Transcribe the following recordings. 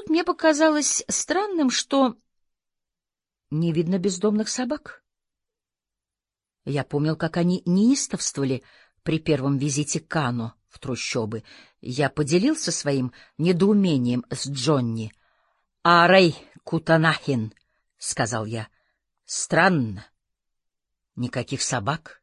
мне показалось странным, что не видно бездомных собак. Я помнил, как они неистовствовали при первом визите Кано в трущобы. Я поделился своим недоумением с Джонни. «Арей Кутанахин», — сказал я. «Странно. Никаких собак».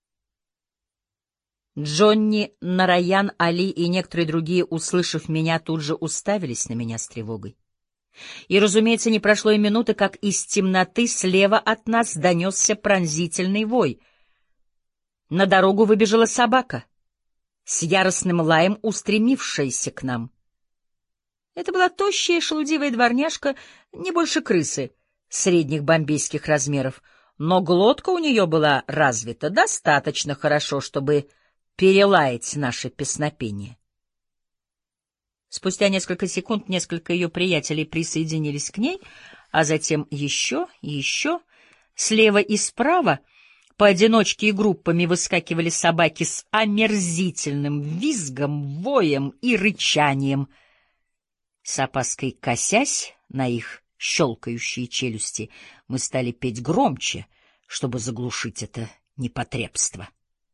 Джонни, Нараян, Али и некоторые другие, услышав меня, тут же уставились на меня с тревогой. И, разумеется, не прошло и минуты, как из темноты слева от нас донесся пронзительный вой. На дорогу выбежала собака, с яростным лаем устремившаяся к нам. Это была тощая шелудивая дворняжка, не больше крысы, средних бомбейских размеров, но глотка у нее была развита достаточно хорошо, чтобы перелаять наше песнопение. Спустя несколько секунд несколько ее приятелей присоединились к ней, а затем еще и еще. Слева и справа поодиночке и группами выскакивали собаки с омерзительным визгом, воем и рычанием. С опаской косясь на их щелкающие челюсти, мы стали петь громче, чтобы заглушить это непотребство.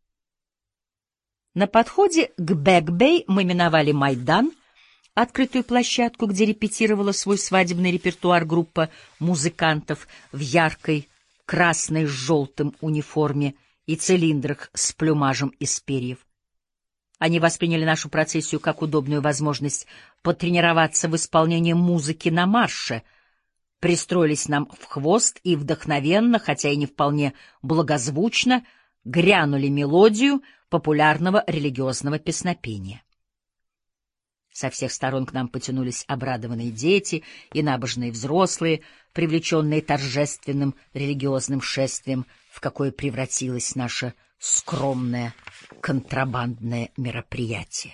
На подходе к Бэк-Бэй мы миновали Майдан, открытую площадку, где репетировала свой свадебный репертуар группа музыкантов в яркой красной с желтым униформе и цилиндрах с плюмажем из перьев. Они восприняли нашу процессию как удобную возможность потренироваться в исполнении музыки на марше, пристроились нам в хвост и вдохновенно, хотя и не вполне благозвучно, грянули мелодию популярного религиозного песнопения. Со всех сторон к нам потянулись обрадованные дети и набожные взрослые, привлеченные торжественным религиозным шествием, в какое превратилось наше скромное контрабандное мероприятие.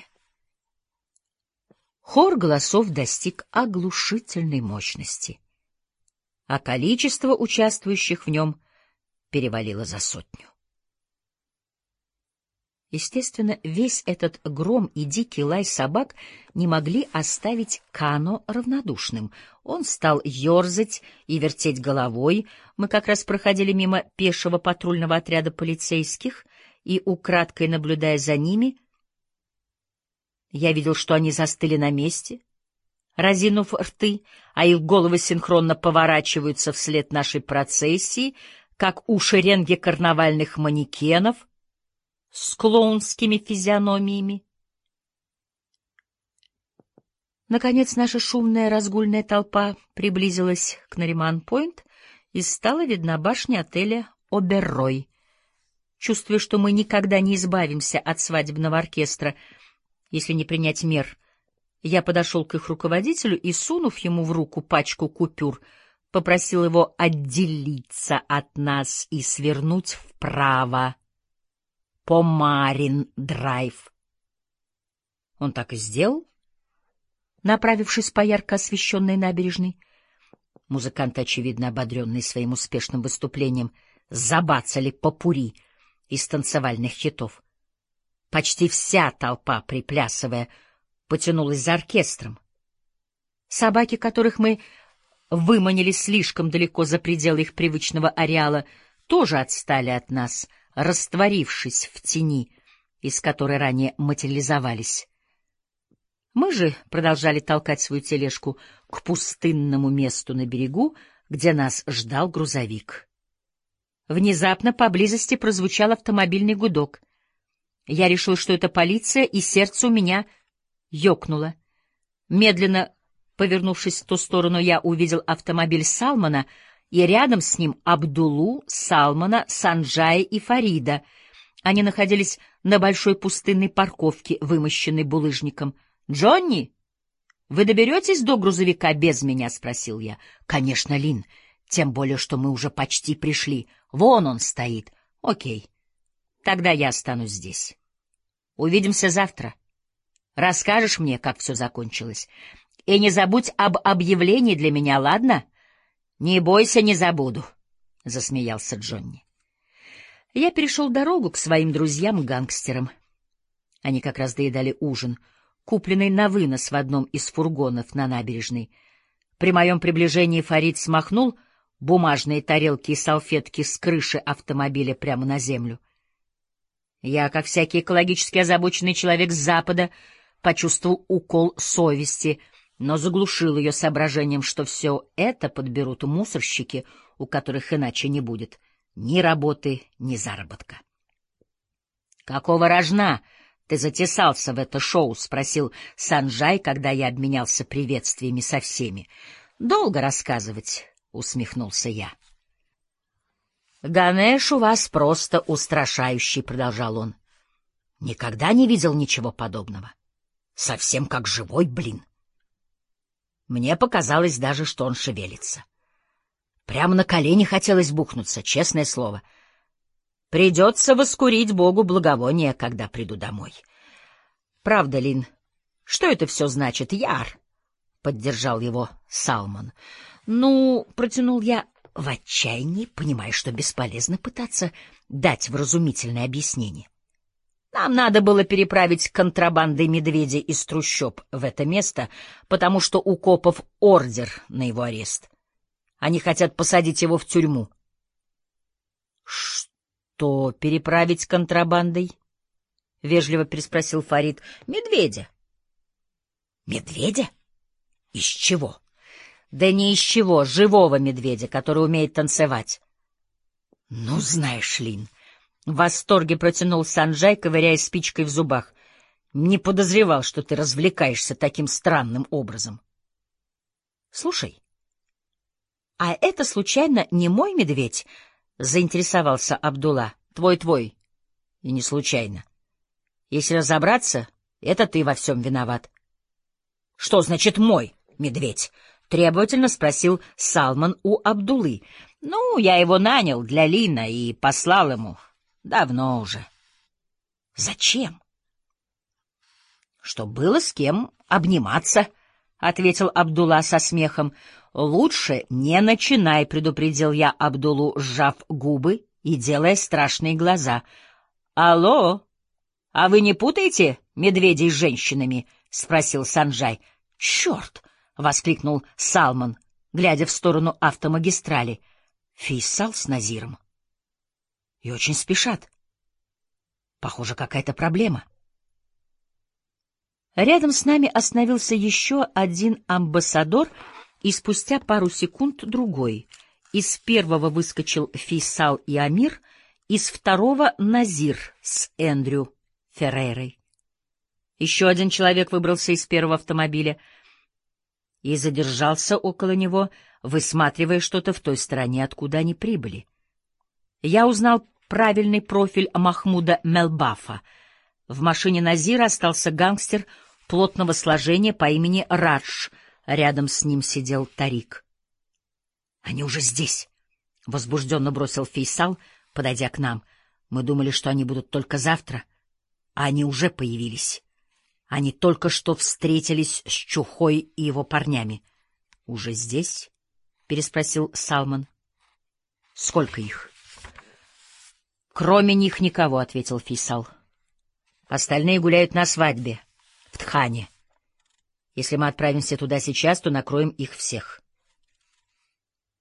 Хор голосов достиг оглушительной мощности, а количество участвующих в нем перевалило за 100. Естественно, весь этот гром и дикий лай собак не могли оставить Кано равнодушным. Он стал ерзать и вертеть головой. Мы как раз проходили мимо пешего патрульного отряда полицейских, и, украдкой наблюдая за ними, я видел, что они застыли на месте, разинув рты, а их головы синхронно поворачиваются вслед нашей процессии, как у шеренги карнавальных манекенов с клоунскими физиономиями. Наконец наша шумная разгульная толпа приблизилась к Нариман-Пойнт, и стала видна башня отеля «Оберрой». Чувствуя, что мы никогда не избавимся от свадебного оркестра, если не принять мер, я подошел к их руководителю и, сунув ему в руку пачку купюр, попросил его отделиться от нас и свернуть вправо по Марин-драйв. Он так и сделал, направившись по ярко освещенной набережной. Музыканты, очевидно ободренные своим успешным выступлением, забацали попурри из танцевальных хитов. Почти вся толпа, приплясывая, потянулась за оркестром. Собаки, которых мы выманили слишком далеко за пределы их привычного ареала, тоже отстали от нас, растворившись в тени, из которой ранее материализовались. Мы же продолжали толкать свою тележку к пустынному месту на берегу, где нас ждал грузовик. Внезапно поблизости прозвучал автомобильный гудок. Я решил, что это полиция, и сердце у меня ёкнуло. Медленно повернувшись в ту сторону, я увидел автомобиль Салмана, и рядом с ним Абдулу, Салмана, Санджая и Фарида. Они находились на большой пустынной парковке, вымощенной булыжником. «Джонни, вы доберетесь до грузовика без меня?» — спросил я. «Конечно, Лин, тем более, что мы уже почти пришли. Вон он стоит. Окей, тогда я останусь здесь. Увидимся завтра. Расскажешь мне, как все закончилось. И не забудь об объявлении для меня, ладно?» «Не бойся, не забуду», — засмеялся Джонни. Я перешел дорогу к своим друзьям-гангстерам. Они как раз доедали ужин купленный на вынос в одном из фургонов на набережной. При моем приближении Фарид смахнул бумажные тарелки и салфетки с крыши автомобиля прямо на землю. Я, как всякий экологически озабоченный человек с Запада, почувствовал укол совести, но заглушил ее соображением, что все это подберут мусорщики, у которых иначе не будет ни работы, ни заработка. «Какого рожна ты затесался в это шоу?» — спросил Санджай, когда я обменялся приветствиями со всеми. «Долго рассказывать», — усмехнулся я. «Ганеш у вас просто устрашающий», — продолжал он. «Никогда не видел ничего подобного. Совсем как живой, блин. Мне показалось даже, что он шевелится. Прямо на колени хотелось бухнуться, честное слово. Придется воскурить Богу благовоние, когда приду домой». «Правда, Лин, что это все значит, Яр?» — поддержал его Салмон. «Ну, — протянул я в отчаянии, понимая, что бесполезно пытаться дать вразумительное объяснение. Нам надо было переправить контрабандой медведя из трущоб в это место, потому что у копов ордер на его арест. Они хотят посадить его в тюрьму». «Что переправить контрабандой?» — вежливо переспросил Фарид. «Медведя». «Медведя? Из чего?» «Да не из чего, живого медведя, который умеет танцевать». «Ну, знаешь, Лин», — в восторге протянул Санджай, ковыряя спичкой в зубах, — «не подозревал, что ты развлекаешься таким странным образом». «Слушай, а это случайно не мой медведь?» — заинтересовался Абдулла. «Твой. И не случайно. Если разобраться, это ты во всем виноват». «Что значит мой медведь?» — требовательно спросил Салман у Абдуллы. «Ну, я его нанял для Лина и послал ему. Давно уже». «Зачем?» «Чтоб было с кем обниматься», — ответил Абдулла со смехом. «Лучше не начинай», — предупредил я Абдуллу, сжав губы и делая страшные глаза. «Алло, а вы не путаете медведей с женщинами?» — спросил Санджай. «Черт!» — воскликнул Салман, глядя в сторону автомагистрали. «Фейсал с Назиром. И очень спешат. Похоже, какая-то проблема». Рядом с нами остановился еще один амбассадор, и спустя пару секунд другой. Из первого выскочил Фейсал и Амир, из второго — Назир с Эндрю Феррейрой. Еще один человек выбрался из первого автомобиля и задержался около него, высматривая что-то в той стороне, откуда они прибыли. Я узнал правильный профиль Махмуда Мелбафа. В машине Назира остался гангстер плотного сложения по имени Радж. Рядом с ним сидел Тарик. «Они уже здесь», — возбужденно бросил Фейсал, подойдя к нам. «Мы думали, что они будут только завтра, а они уже появились. Они только что встретились с Чухой и его парнями». «Уже здесь?» — переспросил Салман. «Сколько их?» «Кроме них никого», — ответил Фейсал. «Остальные гуляют на свадьбе в Тхане. Если мы отправимся туда сейчас, то накроем их всех».